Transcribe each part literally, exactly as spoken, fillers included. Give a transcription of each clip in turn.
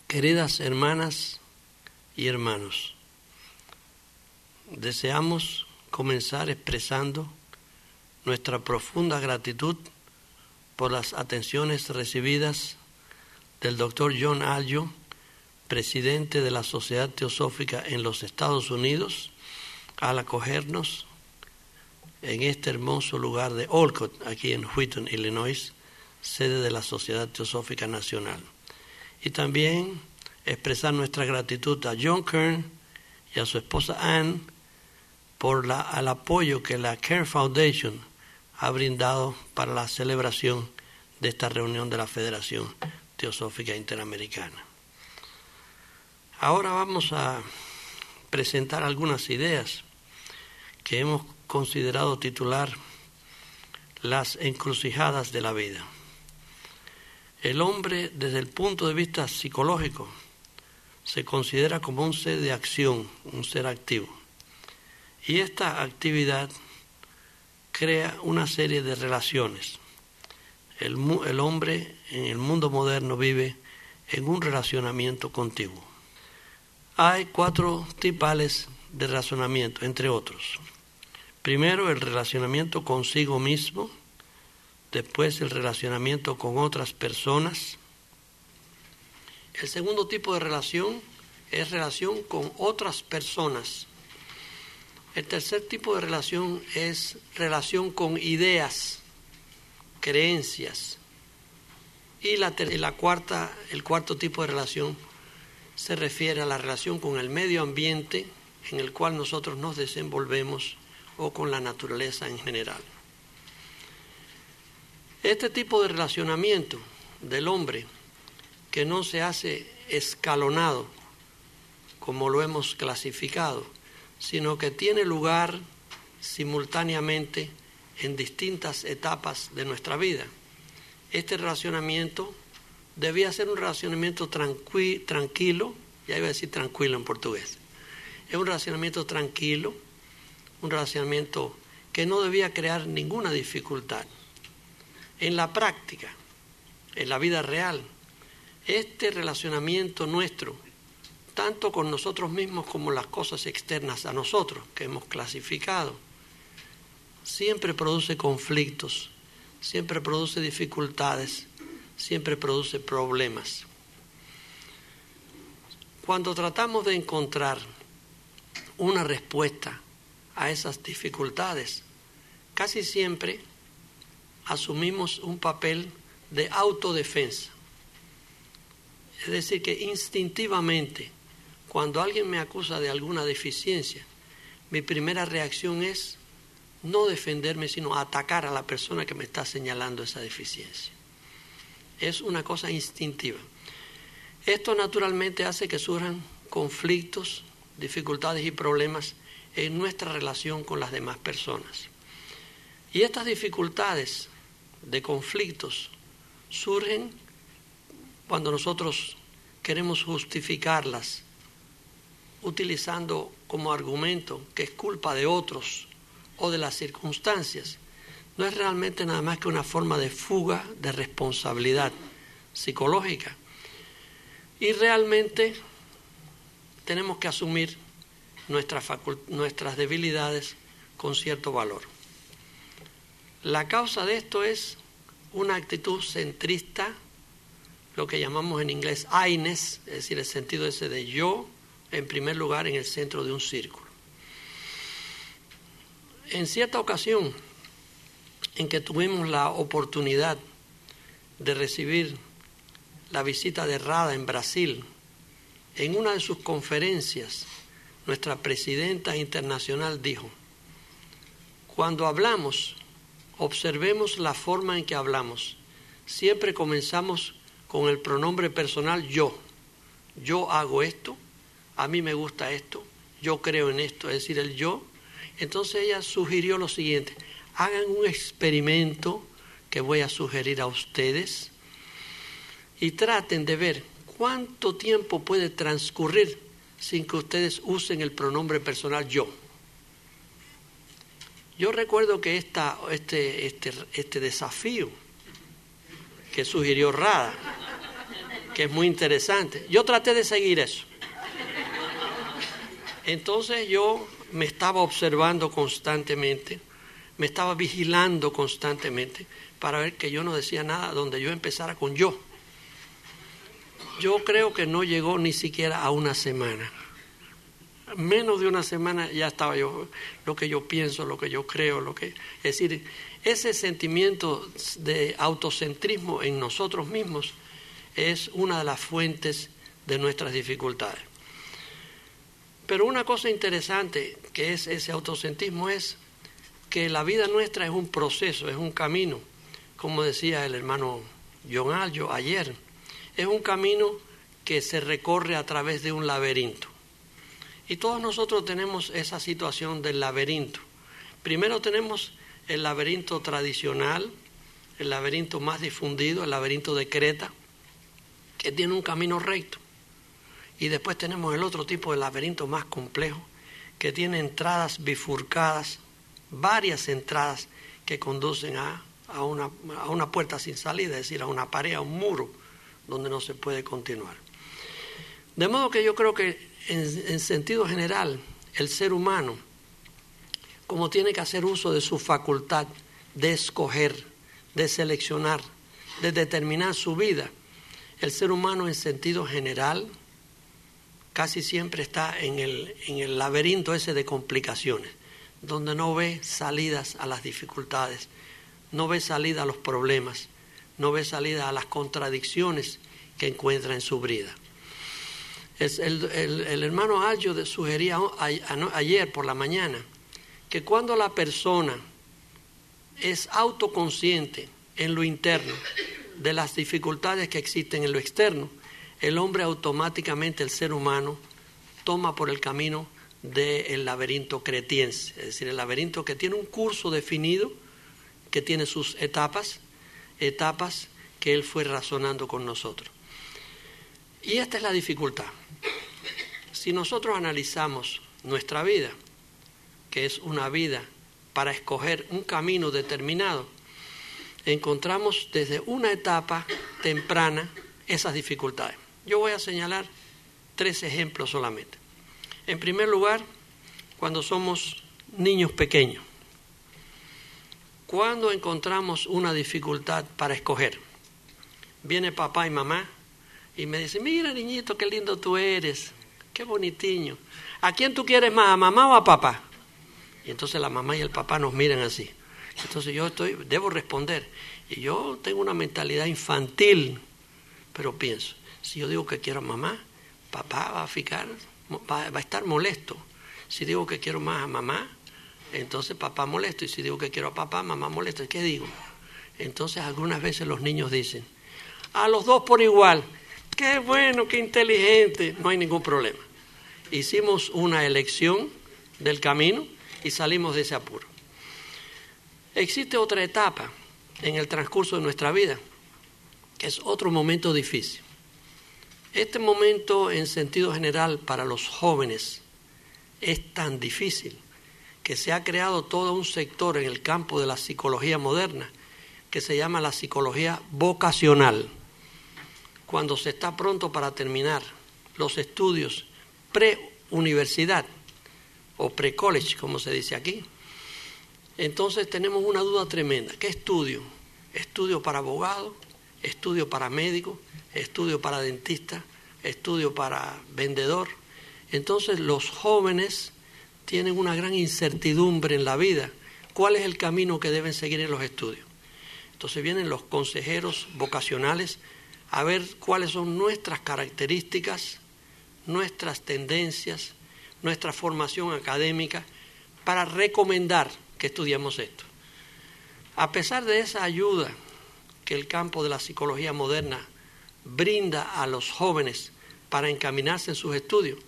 Queridas hermanas y hermanos, deseamos comenzar expresando nuestra profunda gratitud por las atenciones recibidas del doctor John Aljo, presidente de la Sociedad Teosófica en los Estados Unidos, al acogernos en este hermoso lugar de Olcott, aquí en Wheaton, Illinois, sede de la Sociedad Teosófica Nacional. Y también expresar nuestra gratitud a John Kern y a su esposa Ann por la, el apoyo que la Kern Foundation ha brindado para la celebración de esta reunión de la Federación Teosófica Interamericana. Ahora vamos a presentar algunas ideas que hemos considerado titular Las encrucijadas de la vida. El hombre, desde el punto de vista psicológico, se considera como un ser de acción, un ser activo. Y esta actividad crea una serie de relaciones. El, el hombre en el mundo moderno vive en un relacionamiento continuo. Hay cuatro tipales de relacionamiento, entre otros. Primero, el relacionamiento consigo mismo. Después, el relacionamiento con otras personas. El segundo tipo de relación es relación con otras personas. El tercer tipo de relación es relación con ideas, creencias. Y la, la cuarta, el cuarto tipo de relación se refiere a la relación con el medio ambiente en el cual nosotros nos desenvolvemos o con la naturaleza en general. Este tipo de relacionamiento del hombre, que no se hace escalonado como lo hemos clasificado, sino que tiene lugar simultáneamente en distintas etapas de nuestra vida. Este relacionamiento debía ser un relacionamiento tranqui- tranquilo, ya iba a decir tranquilo en portugués, es un relacionamiento tranquilo, un relacionamiento que no debía crear ninguna dificultad. En la práctica, en la vida real, este relacionamiento nuestro, tanto con nosotros mismos como las cosas externas a nosotros, que hemos clasificado, siempre produce conflictos, siempre produce dificultades, siempre produce problemas. Cuando tratamos de encontrar una respuesta a esas dificultades, casi siempre asumimos un papel de autodefensa. Es decir, que instintivamente, cuando alguien me acusa de alguna deficiencia, mi primera reacción es no defenderme, sino atacar a la persona que me está señalando esa deficiencia. Es una cosa instintiva. Esto naturalmente hace que surjan conflictos, dificultades y problemas en nuestra relación con las demás personas. Y estas dificultades de conflictos surgen cuando nosotros queremos justificarlas utilizando como argumento que es culpa de otros o de las circunstancias. No es realmente nada más que una forma de fuga de responsabilidad psicológica. Y realmente tenemos que asumir nuestras, facult- nuestras debilidades con cierto valor. La causa de esto es una actitud centrista, lo que llamamos en inglés I-ness, es decir, el sentido ese de yo, en primer lugar, en el centro de un círculo. En cierta ocasión, en que tuvimos la oportunidad de recibir la visita de Rada en Brasil, en una de sus conferencias, nuestra presidenta internacional dijo: cuando hablamos, observemos la forma en que hablamos. Siempre comenzamos con el pronombre personal yo. Yo hago esto, a mí me gusta esto, yo creo en esto, es decir, el yo. Entonces ella sugirió lo siguiente: hagan un experimento que voy a sugerir a ustedes y traten de ver cuánto tiempo puede transcurrir sin que ustedes usen el pronombre personal yo. Yo recuerdo que esta, este, este, este desafío que sugirió Rada que es muy interesante. Yo traté de seguir eso. Entonces yo me estaba observando constantemente, me estaba vigilando constantemente para ver que yo no decía nada donde yo empezara con yo. Yo creo que no llegó ni siquiera a una semana. Menos de una semana ya estaba yo, lo que yo pienso, lo que yo creo, lo que... Es decir, ese sentimiento de autocentrismo en nosotros mismos es una de las fuentes de nuestras dificultades. Pero una cosa interesante que es ese autocentrismo es que la vida nuestra es un proceso, es un camino, como decía el hermano John Aljo ayer, es un camino que se recorre a través de un laberinto. Y todos nosotros tenemos esa situación del laberinto. Primero tenemos el laberinto tradicional, el laberinto más difundido, el laberinto de Creta, que tiene un camino recto. Y después tenemos el otro tipo de laberinto más complejo, que tiene entradas bifurcadas, varias entradas que conducen a, a, una, a una puerta sin salida, es decir, a una pared, a un muro, donde no se puede continuar. De modo que yo creo que en, en sentido general, el ser humano, como tiene que hacer uso de su facultad de escoger, de seleccionar, de determinar su vida, el ser humano en sentido general casi siempre está en el, en el laberinto ese de complicaciones, donde no ve salidas a las dificultades, no ve salida a los problemas, no ve salida a las contradicciones que encuentra en su vida. Es el, el, el hermano Aljo sugería ayer por la mañana que cuando la persona es autoconsciente en lo interno de las dificultades que existen en lo externo, el hombre automáticamente, el ser humano, toma por el camino del laberinto cretiense, es decir, el laberinto que tiene un curso definido, que tiene sus etapas, etapas que él fue razonando con nosotros. Y esta es la dificultad. Si nosotros analizamos nuestra vida, que es una vida para escoger un camino determinado, encontramos desde una etapa temprana esas dificultades. Yo voy a señalar tres ejemplos solamente. En primer lugar, cuando somos niños pequeños, cuando encontramos una dificultad para escoger, viene papá y mamá y me dicen: mira, niñito, qué lindo tú eres, qué bonitiño. ¿A quién tú quieres más, a mamá o a papá? Y entonces la mamá y el papá nos miran así. Entonces yo estoy, debo responder. Y yo tengo una mentalidad infantil, pero pienso, si yo digo que quiero a mamá, papá va a ficar, va, va a estar molesto. Si digo que quiero más a mamá, entonces papá molesto. Y si digo que quiero a papá, mamá molesto. ¿Qué digo? Entonces algunas veces los niños dicen: a los dos por igual. Qué bueno, qué inteligente. No hay ningún problema. Hicimos una elección del camino y salimos de ese apuro. Existe otra etapa en el transcurso de nuestra vida, que es otro momento difícil. Este momento, en sentido general, para los jóvenes es tan difícil que se ha creado todo un sector en el campo de la psicología moderna que se llama la psicología vocacional. Cuando se está pronto para terminar los estudios pre-universidad o pre-college, como se dice aquí, entonces tenemos una duda tremenda. ¿Qué estudio? ¿Estudio para abogado? ¿Estudio para médico? ¿Estudio para dentista? ¿Estudio para vendedor? Entonces los jóvenes tienen una gran incertidumbre en la vida. ¿Cuál es el camino que deben seguir en los estudios? Entonces vienen los consejeros vocacionales a ver cuáles son nuestras características, nuestras tendencias, nuestra formación académica, para recomendar que estudiemos esto. A pesar de esa ayuda que el campo de la psicología moderna brinda a los jóvenes para encaminarse en sus estudios,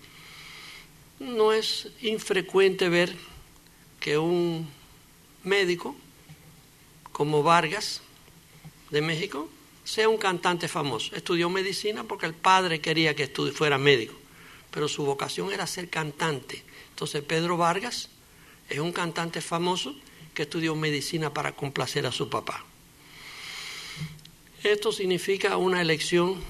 no es infrecuente ver que un médico como Vargas de México sea un cantante famoso. Estudió medicina porque el padre quería que estudi- fuera médico, pero su vocación era ser cantante. Entonces Pedro Vargas es un cantante famoso que estudió medicina para complacer a su papá. Esto significa una elección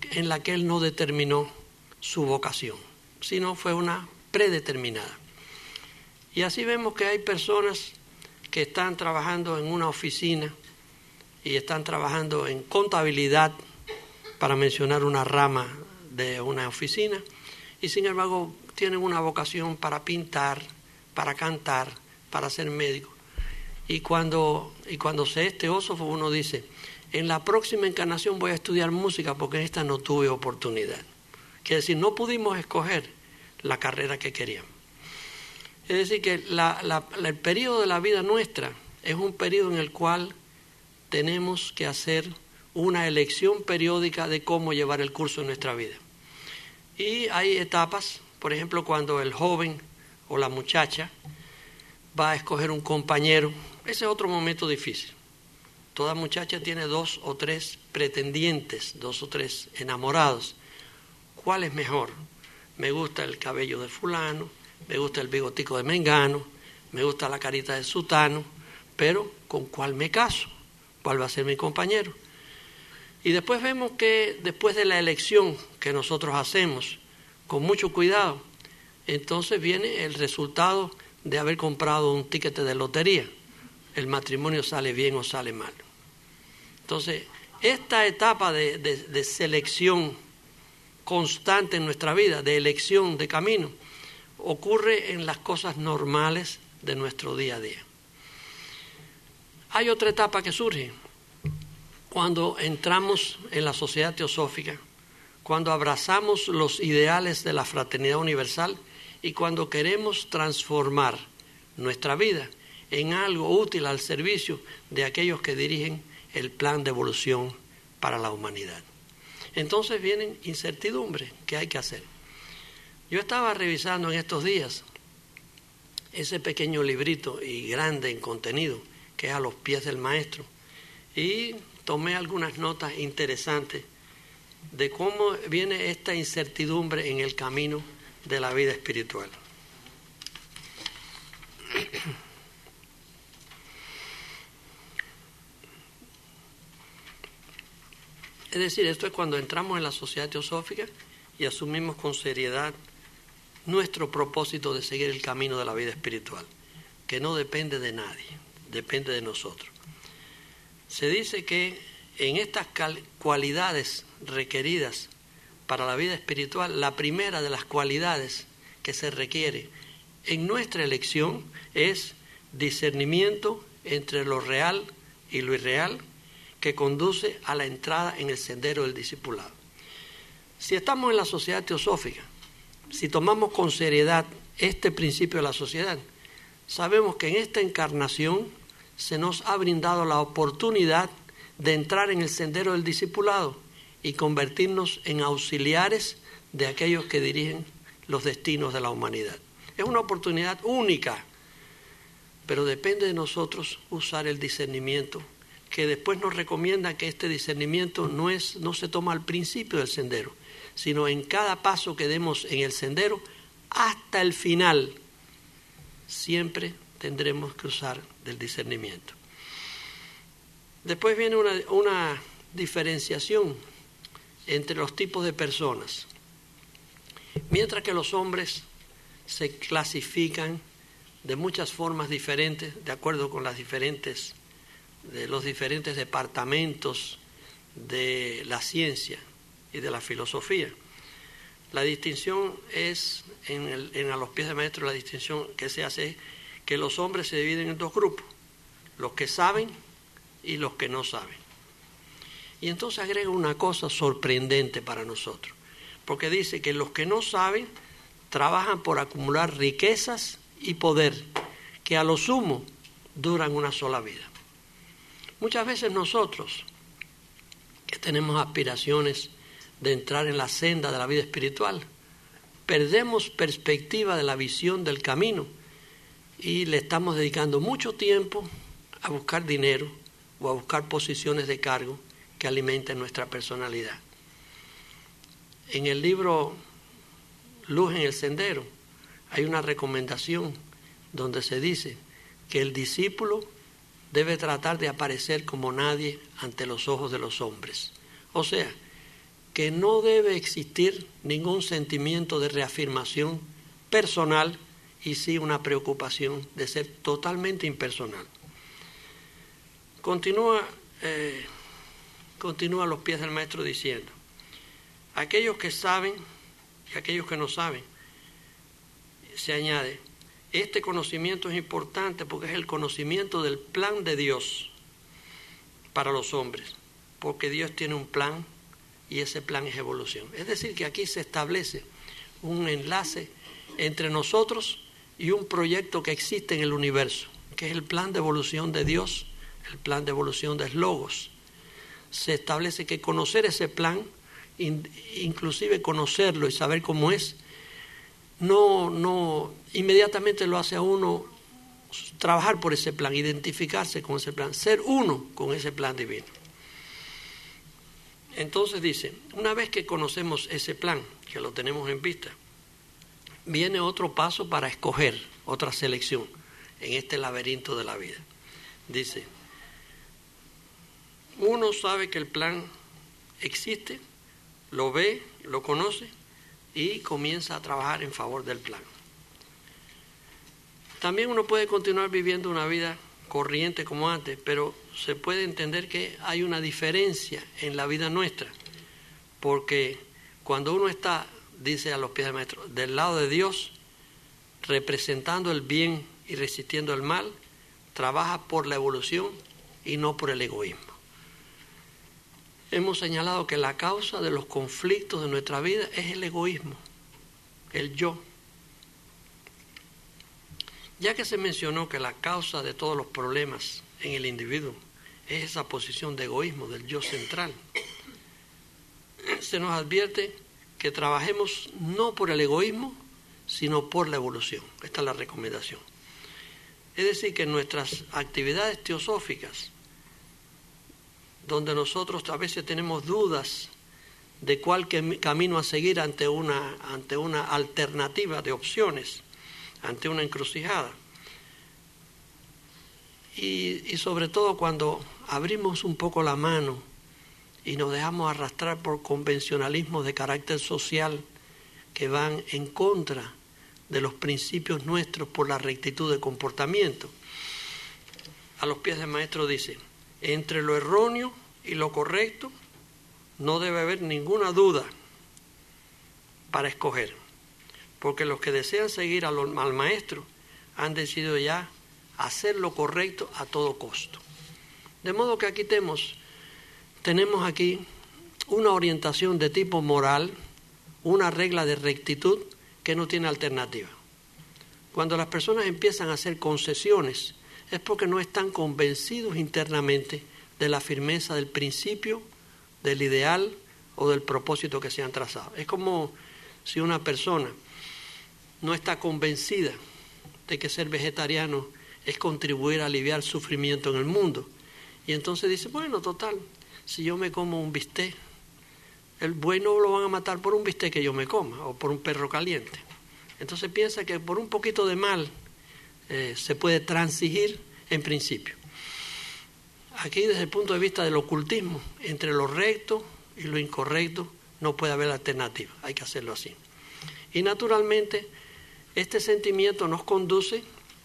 en la que él no determinó su vocación, sino fue una predeterminada. Y así vemos que hay personas que están trabajando en una oficina y están trabajando en contabilidad, para mencionar una rama de una oficina, y sin embargo tienen una vocación para pintar, para cantar, para ser médico. Y cuando, y cuando se es teósofo, uno dice, en la próxima encarnación voy a estudiar música porque en esta no tuve oportunidad. Quiere decir, no pudimos escoger la carrera que queríamos. Es decir, que la, la, la, el periodo de la vida nuestra es un periodo en el cual tenemos que hacer una elección periódica de cómo llevar el curso de nuestra vida. Y hay etapas, por ejemplo, cuando el joven o la muchacha va a escoger un compañero. Ese es otro momento difícil. Toda muchacha tiene dos o tres pretendientes, dos o tres enamorados. ¿Cuál es mejor? Me gusta el cabello de fulano, me gusta el bigotico de mengano, me gusta la carita de sutano, pero ¿con cuál me caso? ¿Cuál va a ser mi compañero? Y después vemos que después de la elección que nosotros hacemos, con mucho cuidado, entonces viene el resultado de haber comprado un ticket de lotería. El matrimonio sale bien o sale mal. Entonces, esta etapa de, de, de selección constante en nuestra vida, de elección de camino, ocurre en las cosas normales de nuestro día a día. Hay otra etapa que surge cuando entramos en la sociedad teosófica, cuando abrazamos los ideales de la fraternidad universal y cuando queremos transformar nuestra vida en algo útil al servicio de aquellos que dirigen el plan de evolución para la humanidad. Entonces vienen incertidumbres que hay que hacer. Yo estaba revisando en estos días ese pequeño librito y grande en contenido que es A los pies del maestro, y tomé algunas notas interesantes de cómo viene esta incertidumbre en el camino de la vida espiritual. Es decir, esto es cuando entramos en la sociedad teosófica y asumimos con seriedad nuestro propósito de seguir el camino de la vida espiritual, que no depende de nadie, depende de nosotros. Se dice que en estas cualidades requeridas para la vida espiritual, la primera de las cualidades que se requiere en nuestra elección es discernimiento entre lo real y lo irreal, que conduce a la entrada en el sendero del discipulado. Si estamos en la sociedad teosófica, si tomamos con seriedad este principio de la sociedad, sabemos que en esta encarnación se nos ha brindado la oportunidad de entrar en el sendero del discipulado y convertirnos en auxiliares de aquellos que dirigen los destinos de la humanidad. Es una oportunidad única, pero depende de nosotros usar el discernimiento, que después nos recomienda que este discernimiento no es, no se toma al principio del sendero, sino en cada paso que demos en el sendero hasta el final. Siempre tendremos que usar del discernimiento. Después viene una, una diferenciación entre los tipos de personas. Mientras que los hombres se clasifican de muchas formas diferentes, de acuerdo con las diferentes, de los diferentes departamentos de la ciencia y de la filosofía. La distinción es, en, el, en A los pies del maestro, la distinción que se hace es que los hombres se dividen en dos grupos, los que saben y los que no saben. Y entonces agrega una cosa sorprendente para nosotros, porque dice que los que no saben trabajan por acumular riquezas y poder, que a lo sumo duran una sola vida. Muchas veces nosotros, que tenemos aspiraciones de entrar en la senda de la vida espiritual, perdemos perspectiva de la visión del camino y le estamos dedicando mucho tiempo a buscar dinero o a buscar posiciones de cargo que alimenten nuestra personalidad. En el libro Luz en el Sendero hay una recomendación donde se dice que el discípulo debe tratar de aparecer como nadie ante los ojos de los hombres. O sea, que no debe existir ningún sentimiento de reafirmación personal y sí una preocupación de ser totalmente impersonal. Continúa, eh, continúa a los pies del maestro diciendo, aquellos que saben y aquellos que no saben, se añade, este conocimiento es importante porque es el conocimiento del plan de Dios para los hombres, porque Dios tiene un plan y ese plan es evolución. Es decir, que aquí se establece un enlace entre nosotros y un proyecto que existe en el universo, que es el plan de evolución de Dios, el plan de evolución del Logos. Se establece que conocer ese plan, inclusive conocerlo y saber cómo es, no, no inmediatamente lo hace a uno trabajar por ese plan, identificarse con ese plan, ser uno con ese plan divino. Entonces dice, una vez que conocemos ese plan, que lo tenemos en vista, viene otro paso para escoger, otra selección en este laberinto de la vida. Dice, uno sabe que el plan existe, lo ve, lo conoce y comienza a trabajar en favor del plan. También uno puede continuar viviendo una vida corriente como antes, pero se puede entender que hay una diferencia en la vida nuestra, porque cuando uno está, dice a los pies del maestro, del lado de Dios, representando el bien y resistiendo el mal, trabaja por la evolución y no por el egoísmo. Hemos señalado que la causa de los conflictos de nuestra vida es el egoísmo, el yo. Ya que se mencionó que la causa de todos los problemas en el individuo es esa posición de egoísmo del yo central, se nos advierte que trabajemos no por el egoísmo, sino por la evolución. Esta es la recomendación. Es decir, que en nuestras actividades teosóficas, donde nosotros a veces tenemos dudas de cuál camino a seguir ante una, ante una alternativa de opciones, ante una encrucijada. Y, y sobre todo cuando abrimos un poco la mano y nos dejamos arrastrar por convencionalismos de carácter social que van en contra de los principios nuestros por la rectitud de comportamiento. A los pies del maestro dice, entre lo erróneo y lo correcto no debe haber ninguna duda para escoger, porque los que desean seguir al, al maestro han decidido ya hacer lo correcto a todo costo. De modo que aquí tenemos, tenemos aquí una orientación de tipo moral, una regla de rectitud que no tiene alternativa. Cuando las personas empiezan a hacer concesiones es porque no están convencidos internamente de la firmeza del principio, del ideal o del propósito que se han trazado. Es como si una persona no está convencida de que ser vegetariano es contribuir a aliviar el sufrimiento en el mundo. Y entonces dice, bueno, total, si yo me como un bistec, el bueno lo van a matar por un bistec que yo me coma o por un perro caliente. Entonces piensa que por un poquito de mal eh, se puede transigir en principio. Aquí desde el punto de vista del ocultismo, entre lo recto y lo incorrecto no puede haber alternativa, hay que hacerlo así. Y naturalmente este sentimiento nos conduce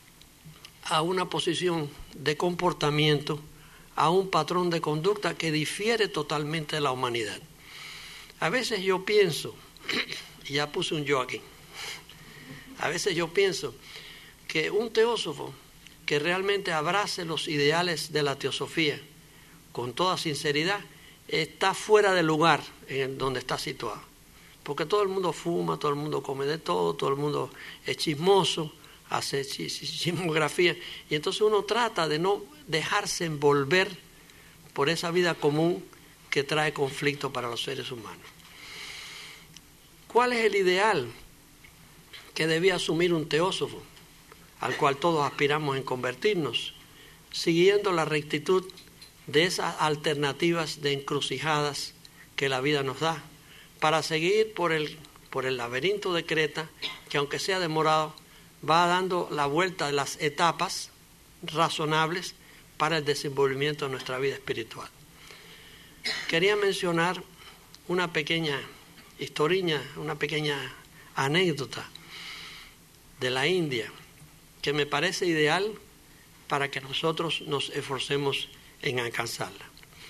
a una posición de comportamiento, a un patrón de conducta que difiere totalmente de la humanidad. A veces yo pienso, y ya puse un yo aquí, a veces yo pienso que un teósofo que realmente abrace los ideales de la teosofía con toda sinceridad está fuera de lugar en donde está situado. Porque todo el mundo fuma, todo el mundo come de todo, todo el mundo es chismoso, hace chismografía, y entonces uno trata de no dejarse envolver por esa vida común que trae conflicto para los seres humanos. ¿Cuál es el ideal que debía asumir un teósofo, al cual todos aspiramos en convertirnos, siguiendo la rectitud de esas alternativas de encrucijadas que la vida nos da, para seguir por el, por el laberinto de Creta, que aunque sea demorado, va dando la vuelta de las etapas razonables para el desenvolvimiento de nuestra vida espiritual? Quería mencionar una pequeña historiña, una pequeña anécdota de la India que me parece ideal para que nosotros nos esforcemos en alcanzarla,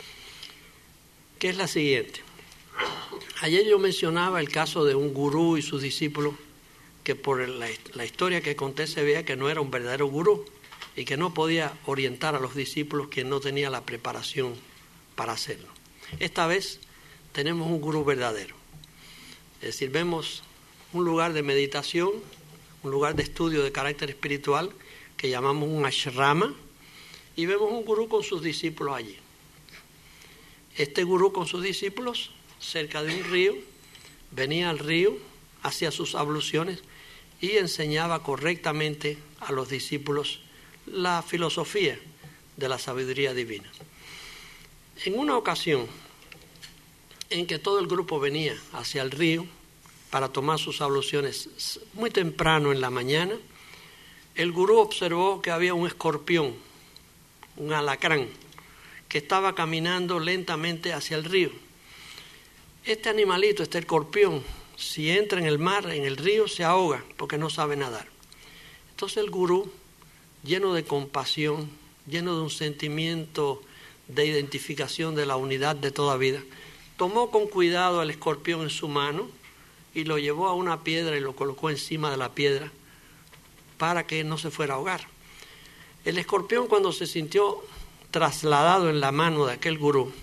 que es la siguiente. Ayer yo mencionaba el caso de un gurú y sus discípulos, que por la, la historia que conté se veía que no era un verdadero gurú y que no podía orientar a los discípulos, que no tenía la preparación para hacerlo. Esta vez tenemos un gurú verdadero. Es decir, vemos un lugar de meditación, un lugar de estudio de carácter espiritual que llamamos un ashrama, y vemos un gurú con sus discípulos allí. Este gurú con sus discípulos, cerca de un río, venía al río, hacía sus abluciones y enseñaba correctamente a los discípulos la filosofía de la sabiduría divina. En una ocasión en que todo el grupo venía hacia el río para tomar sus abluciones muy temprano en la mañana, el gurú observó que había un escorpión, un alacrán, que estaba caminando lentamente hacia el río. Este animalito, este escorpión, si entra en el mar, en el río, se ahoga porque no sabe nadar. Entonces el gurú, lleno de compasión, lleno de un sentimiento de identificación de la unidad de toda vida, tomó con cuidado al escorpión en su mano y lo llevó a una piedra y lo colocó encima de la piedra para que no se fuera a ahogar. El escorpión, cuando se sintió trasladado en la mano de aquel gurú,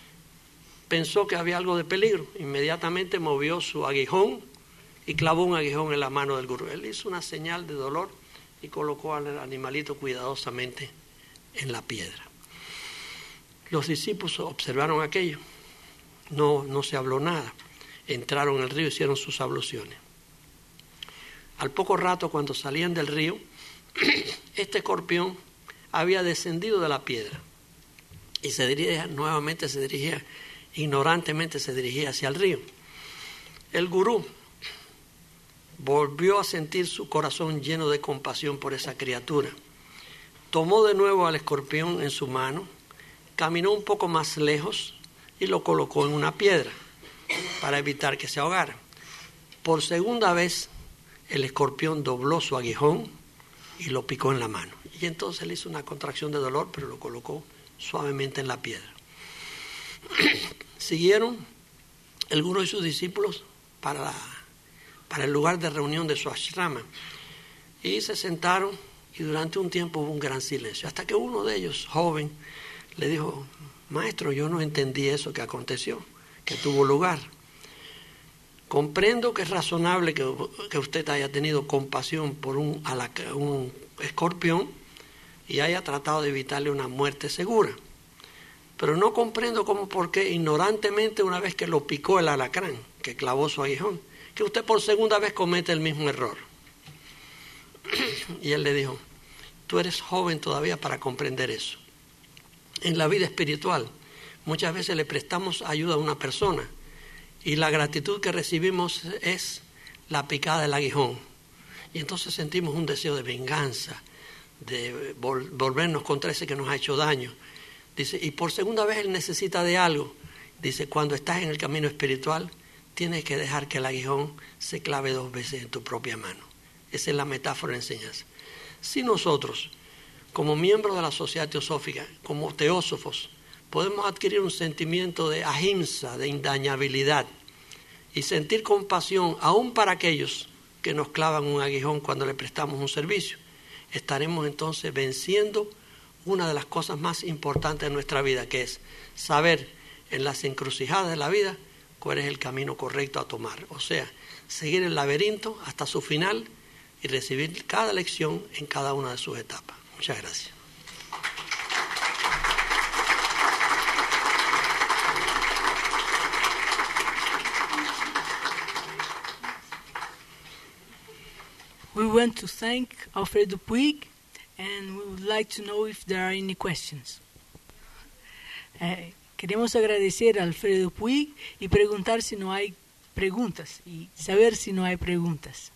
pensó que había algo de peligro. Inmediatamente movió su aguijón y clavó un aguijón en la mano del gurú. Él hizo una señal de dolor y colocó al animalito cuidadosamente en la piedra. Los discípulos observaron aquello. No, no se habló nada. Entraron en el río y hicieron sus abluciones. Al poco rato, cuando salían del río, este escorpión había descendido de la piedra y se dirigía, nuevamente se dirigía, ignorantemente se dirigía hacia el río. El gurú volvió a sentir su corazón lleno de compasión por esa criatura. Tomó de nuevo al escorpión en su mano, caminó un poco más lejos y lo colocó en una piedra para evitar que se ahogara. Por segunda vez, el escorpión dobló su aguijón y lo picó en la mano. Y entonces él hizo una contracción de dolor, pero lo colocó suavemente en la piedra. Siguieron el gurú y sus discípulos para, la, para el lugar de reunión de su ashrama. Y se sentaron y durante un tiempo hubo un gran silencio. Hasta que uno de ellos, joven, le dijo: maestro, yo no entendí eso que aconteció, que tuvo lugar. Comprendo que es razonable que, que usted haya tenido compasión por un, un escorpión y haya tratado de evitarle una muerte segura. Pero no comprendo cómo, por qué, ignorantemente, una vez que lo picó el alacrán, que clavó su aguijón, que usted por segunda vez comete el mismo error. Y él le dijo: tú eres joven todavía para comprender eso. En la vida espiritual, muchas veces le prestamos ayuda a una persona y la gratitud que recibimos es la picada del aguijón. Y entonces sentimos un deseo de venganza, de vol- volvernos contra ese que nos ha hecho daño. Dice, y por segunda vez él necesita de algo. Dice, cuando estás en el camino espiritual, tienes que dejar que el aguijón se clave dos veces en tu propia mano. Esa es la metáfora de enseñanza. Si nosotros, como miembros de la sociedad teosófica, como teósofos, podemos adquirir un sentimiento de ahimsa, de indañabilidad, y sentir compasión aún para aquellos que nos clavan un aguijón cuando le prestamos un servicio, estaremos entonces venciendo una de las cosas más importantes de nuestra vida, que es saber en las encrucijadas de la vida cuál es el camino correcto a tomar. O sea, seguir el laberinto hasta su final y recibir cada lección en cada una de sus etapas. Muchas gracias. We want to thank Alfredo Puig, and we would like to know if there are any questions. Eh, queremos agradecer a Alfredo Puig y preguntar si no hay preguntas, y saber si no hay preguntas.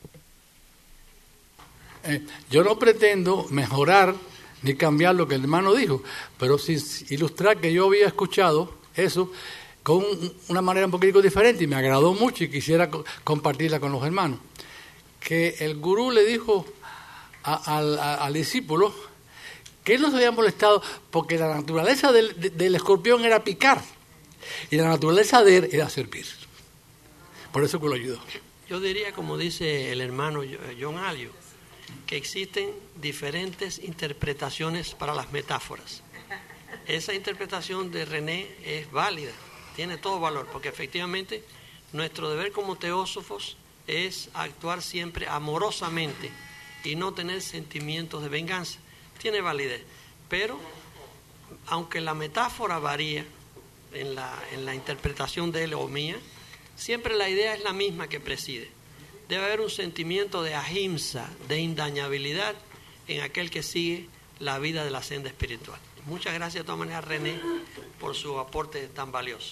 Eh, yo no pretendo mejorar ni cambiar lo que el hermano dijo, pero sí ilustrar que yo había escuchado eso con una manera un poquito diferente y me agradó mucho y quisiera co- compartirla con los hermanos. Que el gurú le dijo a, al, a, al discípulo que él no se había molestado porque la naturaleza del, de, del escorpión era picar y la naturaleza de él era servir. Por eso que lo ayudó. Yo diría, como dice el hermano John Alio, que existen diferentes interpretaciones para las metáforas. Esa interpretación de René es válida, tiene todo valor, porque efectivamente nuestro deber como teósofos es actuar siempre amorosamente y no tener sentimientos de venganza. Tiene validez, pero aunque la metáfora varía en la, en la interpretación de él o mía, siempre la idea es la misma que preside. Debe haber un sentimiento de ahimsa, de indañabilidad en aquel que sigue la vida de la senda espiritual. Muchas gracias de todas maneras, René, por su aporte tan valioso.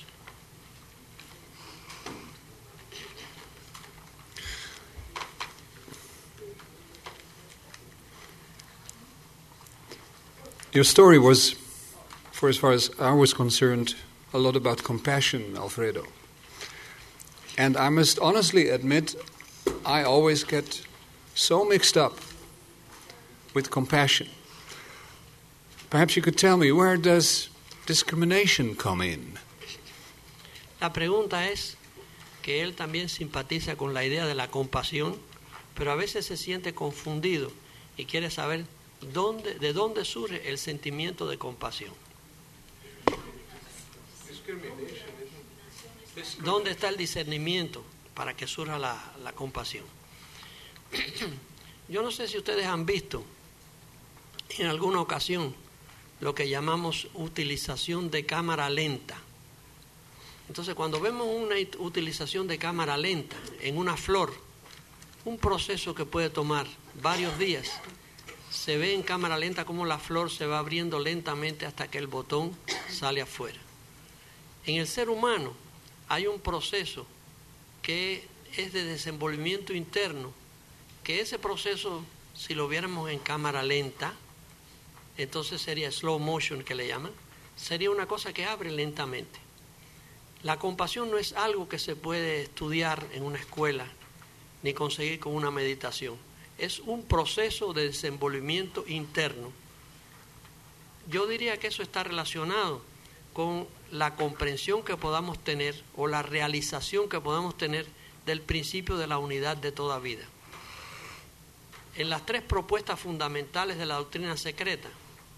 Your story was, for as far as I was concerned, a lot about compassion, Alfredo. And I must honestly admit, I always get so mixed up with compassion. Perhaps you could tell me, where does discrimination come in? La pregunta es que él también simpatiza con la idea de la compasión, pero a veces se siente confundido y quiere saber dónde, de dónde surge el sentimiento de compasión. ¿Dónde está el discernimiento para que surja la, la compasión? Yo no sé si ustedes han visto en alguna ocasión lo que llamamos utilización de cámara lenta. Entonces, cuando vemos una utilización de cámara lenta en una flor, un proceso que puede tomar varios días, se ve en cámara lenta cómo la flor se va abriendo lentamente hasta que el botón sale afuera. En el ser humano hay un proceso que es de desenvolvimiento interno, que ese proceso, si lo viéramos en cámara lenta, entonces sería slow motion, que le llaman, sería una cosa que abre lentamente. La compasión no es algo que se puede estudiar en una escuela ni conseguir con una meditación. Es un proceso de desenvolvimiento interno. Yo diría que eso está relacionado con la comprensión que podamos tener o la realización que podamos tener del principio de la unidad de toda vida. En las tres propuestas fundamentales de la doctrina secreta,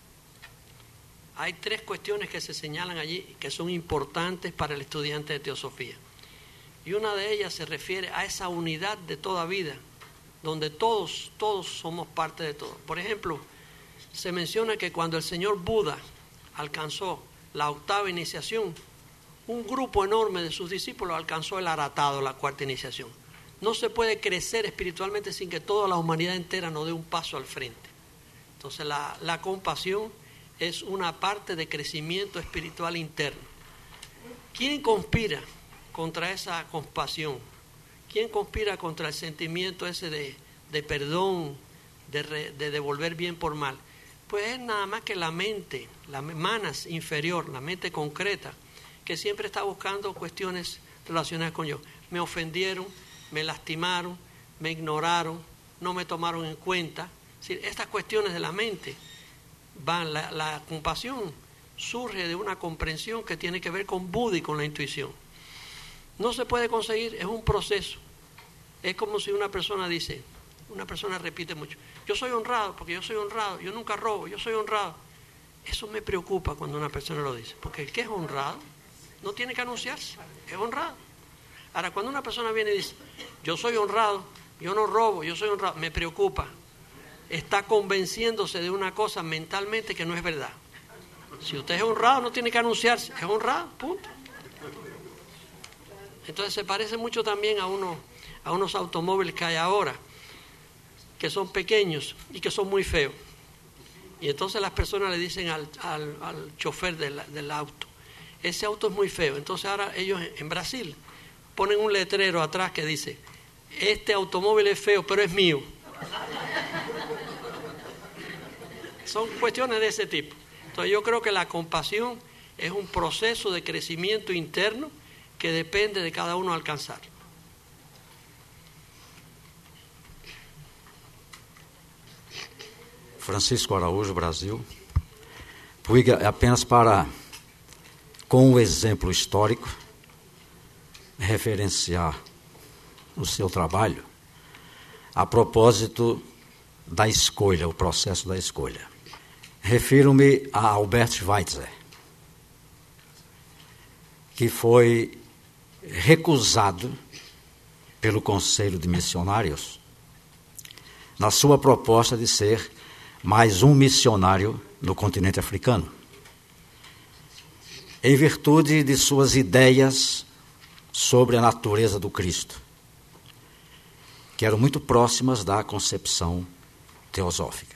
hay tres cuestiones que se señalan allí que son importantes para el estudiante de teosofía. Y una de ellas se refiere a esa unidad de toda vida, donde todos, todos somos parte de todo. Por ejemplo, se menciona que cuando el señor Buda alcanzó la octava iniciación, un grupo enorme de sus discípulos alcanzó el aratado, la cuarta iniciación. No se puede crecer espiritualmente sin que toda la humanidad entera nos dé un paso al frente. Entonces la, la compasión es una parte de crecimiento espiritual interno. ¿Quién conspira contra esa compasión? ¿Quién conspira contra el sentimiento ese de, de perdón, de, re, de devolver bien por mal? Pues es nada más que la mente, la manas inferior, la mente concreta, que siempre está buscando cuestiones relacionadas con yo. Me ofendieron, me lastimaron, me ignoraron, no me tomaron en cuenta. Es decir, estas cuestiones de la mente van, la, la compasión surge de una comprensión que tiene que ver con Buda y con la intuición. No se puede conseguir, es un proceso. Es como si una persona dice, una persona repite mucho, yo soy honrado porque yo soy honrado, yo nunca robo, yo soy honrado. Eso me preocupa cuando una persona lo dice, porque el que es honrado no tiene que anunciarse, es honrado. Ahora, cuando una persona viene y dice, yo soy honrado, yo no robo, yo soy honrado, me preocupa. Está convenciéndose de una cosa mentalmente que no es verdad. Si usted es honrado, no tiene que anunciarse, es honrado, punto. Entonces se parece mucho también a, uno, a unos automóviles que hay ahora, que son pequeños y que son muy feos. Y entonces las personas le dicen al, al, al chofer del, del auto, ese auto es muy feo. Entonces ahora ellos en Brasil ponen un letrero atrás que dice, este automóvil es feo, pero es mío. Son cuestiones de ese tipo. Entonces yo creo que la compasión es un proceso de crecimiento interno que depende de cada uno alcanzar. Francisco Araújo, Brasil. Puig, apenas para, com um exemplo histórico, referenciar o seu trabalho a propósito da escolha, o processo da escolha. Refiro-me a Albert Schweitzer, que foi recusado pelo Conselho de Missionários na sua proposta de ser mais um missionário no continente africano, em virtude de suas ideias sobre a natureza do Cristo, que eram muito próximas da concepção teosófica.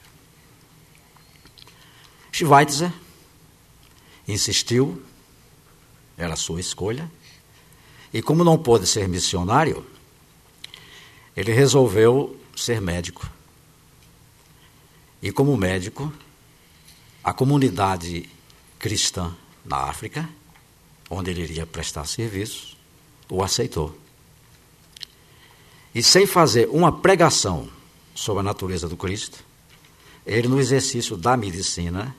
Schweitzer insistiu, era a sua escolha, e como não pôde ser missionário, ele resolveu ser médico. E como médico, a comunidade cristã na África, onde ele iria prestar serviços, o aceitou. E sem fazer uma pregação sobre a natureza do Cristo, ele, no exercício da medicina,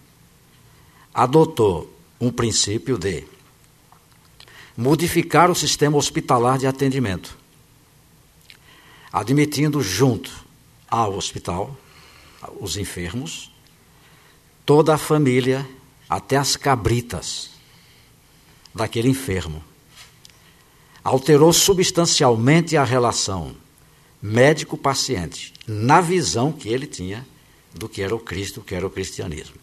adotou um princípio de modificar o sistema hospitalar de atendimento, admitindo junto ao hospital os enfermos, toda a família, até as cabritas daquele enfermo. Alterou substancialmente a relação médico-paciente, na visão que ele tinha do que era o Cristo, o que era o cristianismo.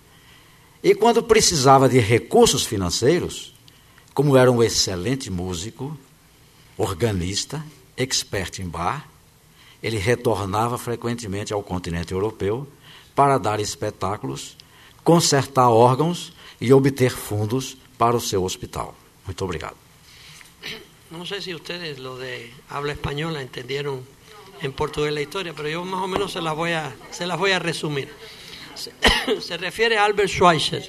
E quando precisava de recursos financeiros, como era um excelente músico, organista, expert em bar, ele retornava frequentemente ao continente europeu para dar espetáculos, consertar órgãos e obter fundos para o seu hospital. Muito obrigado. No sé si ustedes, lo de habla española, entendieron en portugués la historia, pero yo más o menos se las voy a, se las voy a resumir. Se, se refiere a Albert Schweitzer.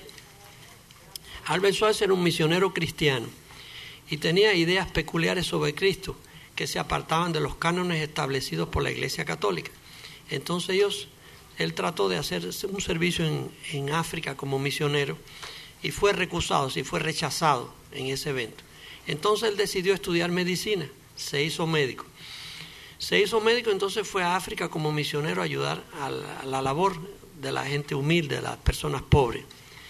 Albert Schweitzer era un misionero cristiano y tenía ideas peculiares sobre Cristo que se apartaban de los cánones establecidos por la Iglesia Católica. Entonces ellos, él trató de hacer un servicio en, en África como misionero y fue recusado, sí, fue rechazado en ese evento. Entonces él decidió estudiar medicina, se hizo médico. Se hizo médico, entonces fue a África como misionero a ayudar a la, a la labor de la gente humilde, de las personas pobres.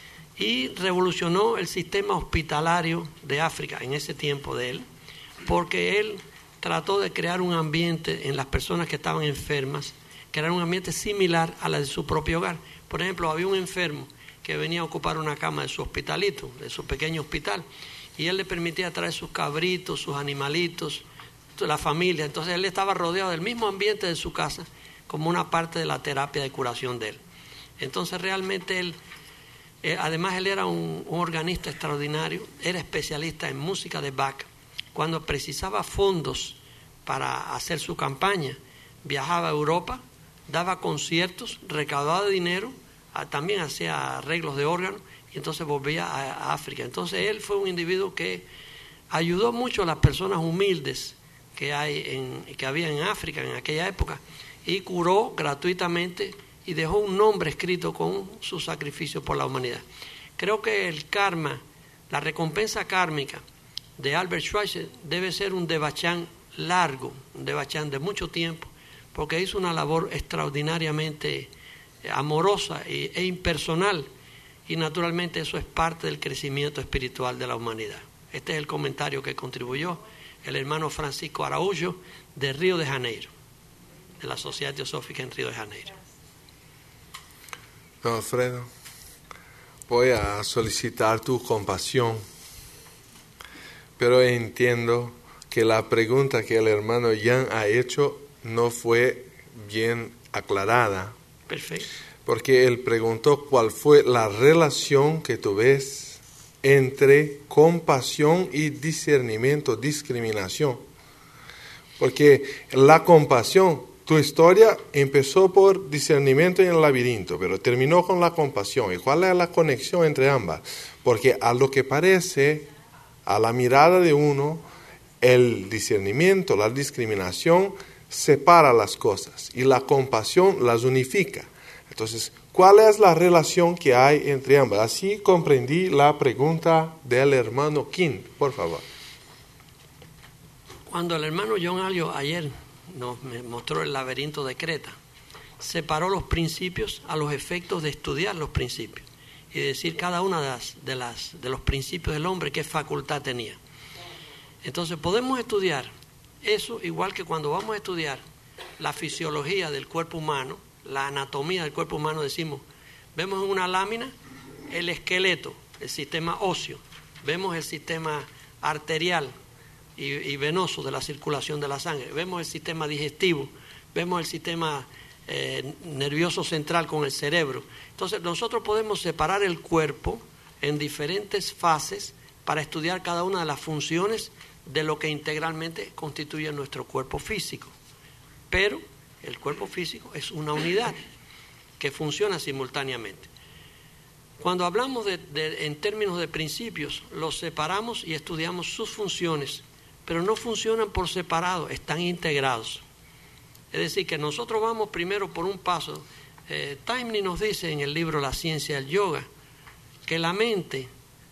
Y revolucionó el sistema hospitalario de África en ese tiempo de él, porque él trató de crear un ambiente en las personas que estaban enfermas, que era un ambiente similar a la de su propio hogar. Por ejemplo, había un enfermo que venía a ocupar una cama de su hospitalito, de su pequeño hospital, y él le permitía traer sus cabritos, sus animalitos, la familia. Entonces él estaba rodeado del mismo ambiente de su casa como una parte de la terapia de curación de él. Entonces realmente él, eh, además él era un, un organista extraordinario, era especialista en música de Bach. Cuando precisaba fondos para hacer su campaña, viajaba a Europa, daba conciertos, recaudaba dinero, también hacía arreglos de órganos y entonces volvía a África. Entonces él fue un individuo que ayudó mucho a las personas humildes que, hay en, que había en África en aquella época y curó gratuitamente y dejó un nombre escrito con su sacrificio por la humanidad. Creo que el karma, la recompensa kármica de Albert Schweitzer debe ser un devachán largo, un devachán de mucho tiempo, porque hizo una labor extraordinariamente amorosa e, e impersonal, y naturalmente eso es parte del crecimiento espiritual de la humanidad. Este es el comentario que contribuyó el hermano Francisco Araújo de Río de Janeiro, de la Sociedad Teosófica en Río de Janeiro. Don Alfredo, voy a solicitar tu compasión, pero entiendo que la pregunta que el hermano Jan ha hecho no fue bien aclarada. Perfecto. Porque él preguntó cuál fue la relación que tú ves entre compasión y discernimiento, discriminación. Porque la compasión tu historia empezó por discernimiento en el laberinto, pero terminó con la compasión. ¿Y cuál es la conexión entre ambas? Porque a lo que parece, a la mirada de uno, el discernimiento, la discriminación separa las cosas y la compasión las unifica. Entonces, ¿cuál es la relación que hay entre ambas? Así comprendí la pregunta del hermano King, por favor. Cuando el hermano John Alio ayer nos mostró el laberinto de Creta, separó los principios a los efectos de estudiar los principios y decir cada una de, las, de, las, de los principios del hombre qué facultad tenía. Entonces podemos estudiar eso igual que cuando vamos a estudiar la fisiología del cuerpo humano, la anatomía del cuerpo humano, decimos, vemos en una lámina el esqueleto, el sistema óseo, vemos el sistema arterial y, y venoso de la circulación de la sangre, vemos el sistema digestivo, vemos el sistema eh, nervioso central con el cerebro. Entonces nosotros podemos separar el cuerpo en diferentes fases para estudiar cada una de las funciones de lo que integralmente constituye nuestro cuerpo físico. Pero el cuerpo físico es una unidad que funciona simultáneamente. Cuando hablamos de, de, en términos de principios, los separamos y estudiamos sus funciones, pero no funcionan por separado, están integrados. Es decir, que nosotros vamos primero por un paso. Eh, Taimni nos dice en el libro La ciencia del yoga que la mente,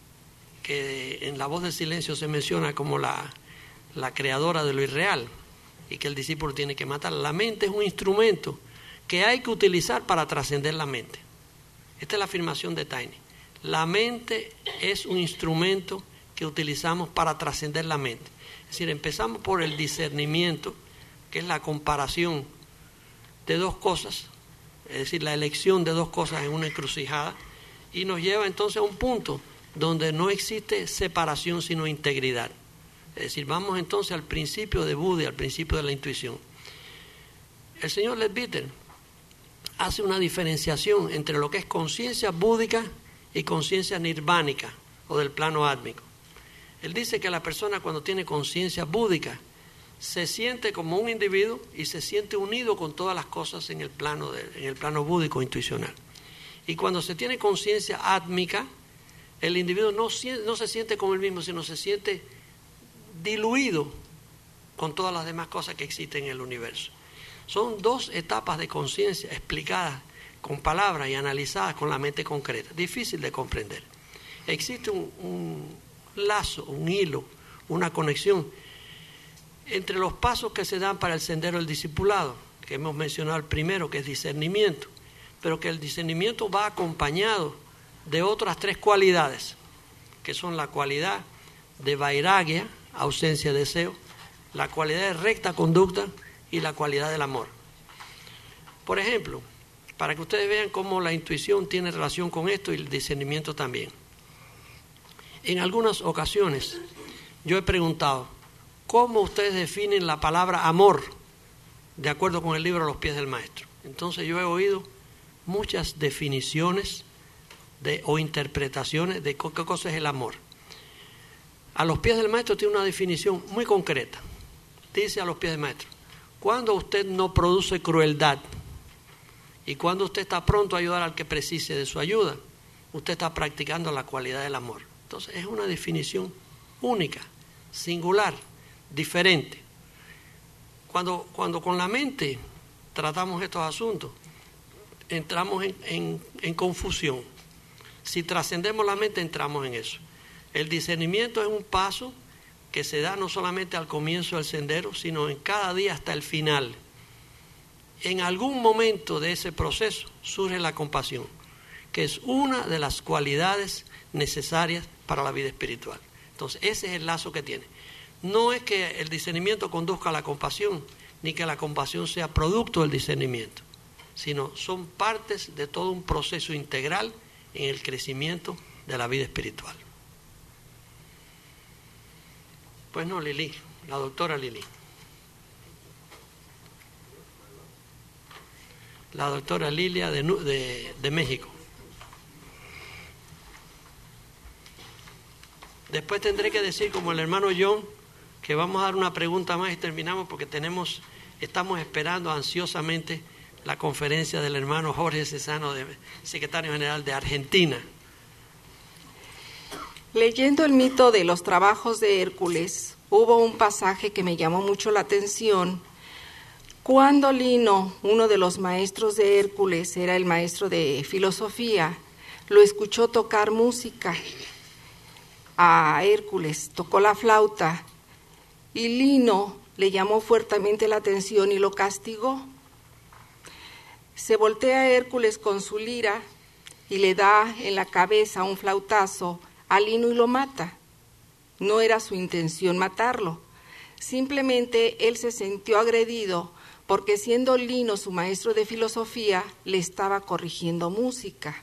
que en La voz del silencio se menciona como la, la creadora de lo irreal y que el discípulo tiene que matar. La mente es un instrumento que hay que utilizar para trascender la mente. Esta es la afirmación de Taimni. La mente es un instrumento que utilizamos para trascender la mente. Es decir, empezamos por el discernimiento, que es la comparación de dos cosas, es decir, la elección de dos cosas en una encrucijada, y nos lleva entonces a un punto donde no existe separación sino integridad. Es decir, vamos entonces al principio de Buddha, al principio de la intuición. El señor Leadbeater hace una diferenciación entre lo que es conciencia búdica y conciencia nirvánica o del plano átmico. Él dice que la persona cuando tiene conciencia búdica se siente como un individuo y se siente unido con todas las cosas en el plano, de, en el plano búdico intuicional. Y cuando se tiene conciencia átmica, el individuo no, no se siente como el mismo, sino se siente diluido con todas las demás cosas que existen en el universo. Son dos etapas de conciencia explicadas con palabras y analizadas con la mente concreta. Difícil de comprender. Existe un, un lazo, un hilo, una conexión entre los pasos que se dan para el sendero del discipulado, que hemos mencionado el primero, que es discernimiento, pero que el discernimiento va acompañado de otras tres cualidades, que son la cualidad de vairagya, ausencia de deseo, la cualidad de recta conducta y la cualidad del amor. Por ejemplo, para que ustedes vean cómo la intuición tiene relación con esto y el discernimiento también. En algunas ocasiones yo he preguntado, ¿cómo ustedes definen la palabra amor de acuerdo con el libro A los pies del maestro? Entonces yo he oído muchas definiciones de, o interpretaciones de qué cosa es el amor. A los pies del maestro tiene una definición muy concreta. Dice a los pies del maestro, cuando usted no produce crueldad y cuando usted está pronto a ayudar al que precise de su ayuda, usted está practicando la cualidad del amor. Entonces es una definición única, singular, diferente. Cuando, cuando con la mente tratamos estos asuntos, entramos en, en, en confusión. Si trascendemos la mente, entramos en eso. El discernimiento es un paso que se da no solamente al comienzo del sendero, sino en cada día hasta el final. En algún momento de ese proceso surge la compasión, que es una de las cualidades necesarias para la vida espiritual. Entonces, ese es el lazo que tiene. No es que el discernimiento conduzca a la compasión, ni que la compasión sea producto del discernimiento, sino son partes de todo un proceso integral en el crecimiento de la vida espiritual. Pues no, Lili, la doctora Lili. La doctora Lilia de, de, de México. Después tendré que decir, como el hermano John, que vamos a dar una pregunta más y terminamos porque tenemos estamos esperando ansiosamente la conferencia del hermano Jorge Cesano, secretario general de Argentina. Leyendo el mito de los trabajos de Hércules, hubo un pasaje que me llamó mucho la atención. Cuando Lino, uno de los maestros de Hércules, era el maestro de filosofía, lo escuchó tocar música a Hércules, tocó la flauta, y Lino le llamó fuertemente la atención y lo castigó. Se voltea a Hércules con su lira y le da en la cabeza un flautazo a Lino y lo mata. No era su intención matarlo, simplemente él se sintió agredido porque siendo Lino su maestro de filosofía, le estaba corrigiendo música.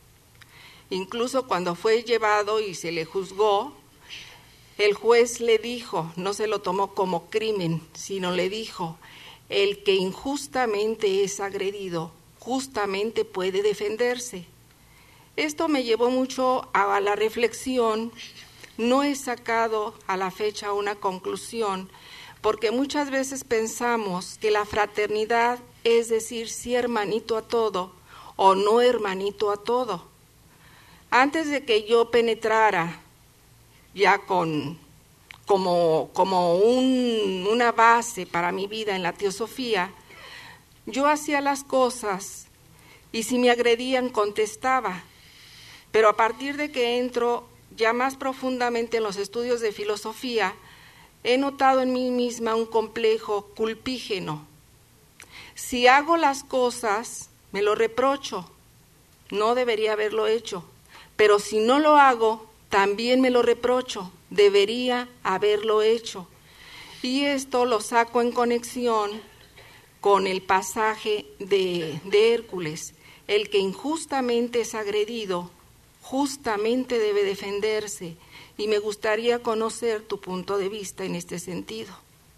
Incluso cuando fue llevado y se le juzgó, el juez le dijo, no se lo tomó como crimen, sino le dijo, el que injustamente es agredido, justamente puede defenderse. Esto me llevó mucho a la reflexión. No he sacado a la fecha una conclusión, porque muchas veces pensamos que la fraternidad es decir sí hermanito a todo o no hermanito a todo. Antes de que yo penetrara ya con como, como un, una base para mi vida en la teosofía, yo hacía las cosas y si me agredían contestaba, pero a partir de que entro ya más profundamente en los estudios de filosofía, he notado en mí misma un complejo culpígeno. Si hago las cosas, me lo reprocho, no debería haberlo hecho, pero si no lo hago, también me lo reprocho, debería haberlo hecho. Y esto lo saco en conexión con el pasaje de, de Hércules. El que injustamente es agredido, justamente debe defenderse. Y me gustaría conocer tu punto de vista en este sentido.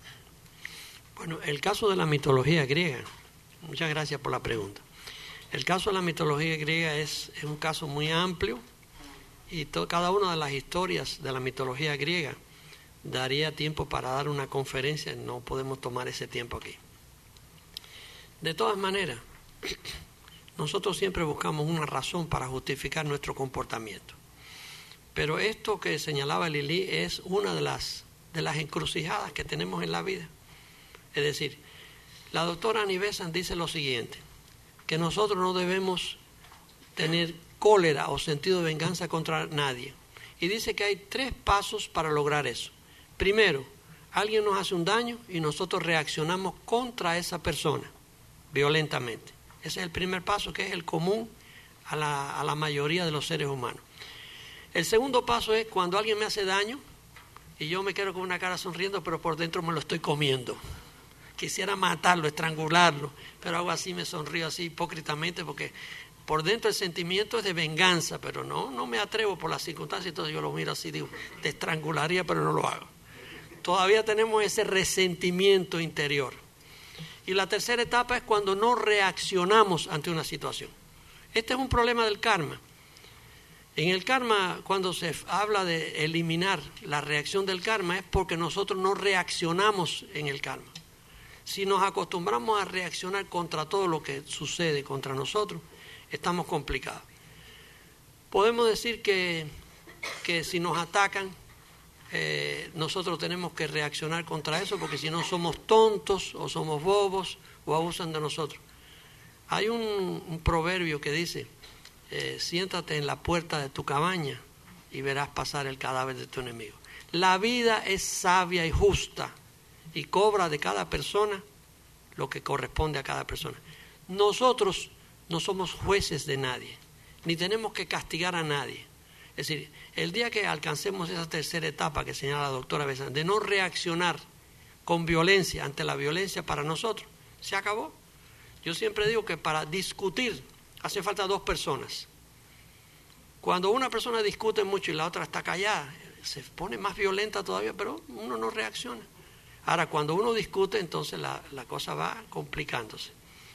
Bueno, el caso de la mitología griega, muchas gracias por la pregunta. El caso de la mitología griega es, es un caso muy amplio y to, cada una de las historias de la mitología griega daría tiempo para dar una conferencia, no podemos tomar ese tiempo aquí. De todas maneras, nosotros siempre buscamos una razón para justificar nuestro comportamiento. Pero esto que señalaba Lili es una de las, de las encrucijadas que tenemos en la vida. Es decir, la doctora Annie Besant dice lo siguiente, que nosotros no debemos tener cólera o sentido de venganza contra nadie. Y dice que hay tres pasos para lograr eso. Primero, alguien nos hace un daño y nosotros reaccionamos contra esa persona, violentamente. Ese es el primer paso, que es el común a la, a la mayoría de los seres humanos. El segundo paso es cuando alguien me hace daño y yo me quedo con una cara sonriendo, pero por dentro me lo estoy comiendo. Quisiera matarlo, estrangularlo, pero hago así, me sonrío así hipócritamente porque por dentro el sentimiento es de venganza, pero no, no me atrevo por las circunstancias, entonces yo lo miro así, digo, te estrangularía, pero no lo hago. Todavía tenemos ese resentimiento interior. Y la tercera etapa es cuando no reaccionamos ante una situación. Este es un problema del karma. En el karma, cuando se habla de eliminar la reacción del karma, es porque nosotros no reaccionamos en el karma. Si nos acostumbramos a reaccionar contra todo lo que sucede contra nosotros, estamos complicados. Podemos decir que, que si nos atacan, eh, nosotros tenemos que reaccionar contra eso, porque si no somos tontos o somos bobos o abusan de nosotros. Hay un, un proverbio que dice, eh, siéntate en la puerta de tu cabaña y verás pasar el cadáver de tu enemigo. La vida es sabia y justa y cobra de cada persona lo que corresponde a cada persona. Nosotros no somos jueces de nadie, ni tenemos que castigar a nadie. Es decir, el día que alcancemos esa tercera etapa que señala la doctora Besant, de no reaccionar con violencia ante la violencia para nosotros, se acabó. Yo siempre digo que para discutir hace falta dos personas. Cuando una persona discute mucho y la otra está callada, se pone más violenta todavía, pero uno no reacciona. Ahora, cuando uno discute, entonces la, la cosa va complicándose.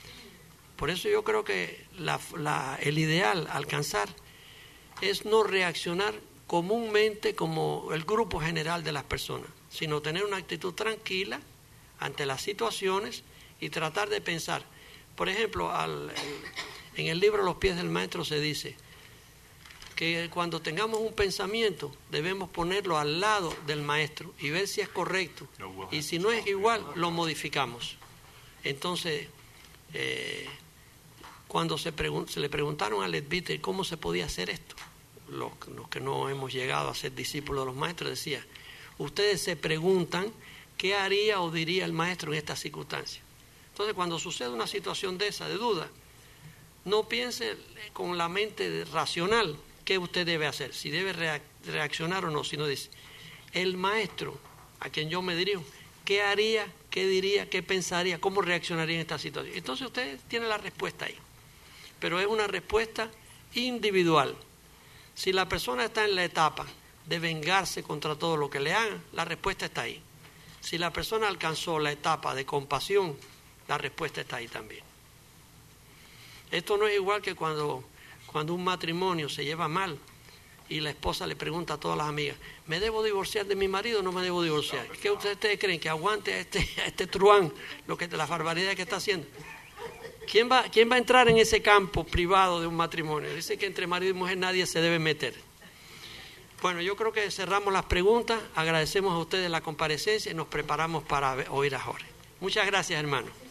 Por eso yo creo que la, la, el ideal a alcanzar es no reaccionar comúnmente como el grupo general de las personas, sino tener una actitud tranquila ante las situaciones y tratar de pensar. Por ejemplo, al, en el libro Los pies del maestro se dice que cuando tengamos un pensamiento debemos ponerlo al lado del maestro y ver si es correcto, y si no es igual lo modificamos. Entonces, eh, cuando se, se le preguntaron a Leadbeater cómo se podía hacer esto, los, los que no hemos llegado a ser discípulos de los maestros, decía: ustedes se preguntan qué haría o diría el maestro en estas circunstancias. Entonces, cuando sucede una situación de esa, de duda, no piense con la mente racional qué usted debe hacer, si debe reaccionar o no, sino dice: el maestro a quien yo me dirijo, ¿qué haría, qué diría, qué pensaría, cómo reaccionaría en esta situación? Entonces usted tiene la respuesta ahí, pero es una respuesta individual. Si la persona está en la etapa de vengarse contra todo lo que le hagan, la respuesta está ahí. Si la persona alcanzó la etapa de compasión, la respuesta está ahí también. Esto no es igual que cuando, cuando un matrimonio se lleva mal y la esposa le pregunta a todas las amigas: ¿me debo divorciar de mi marido o no me debo divorciar? ¿Qué ustedes creen? ¿Que aguante a este, a este truán lo que, las barbaridades que está haciendo? ¿Quién va, ¿Quién va a entrar en ese campo privado de un matrimonio? Dice que entre marido y mujer nadie se debe meter. Bueno, yo creo que cerramos las preguntas, agradecemos a ustedes la comparecencia y nos preparamos para oír a Jorge. Muchas gracias, hermano.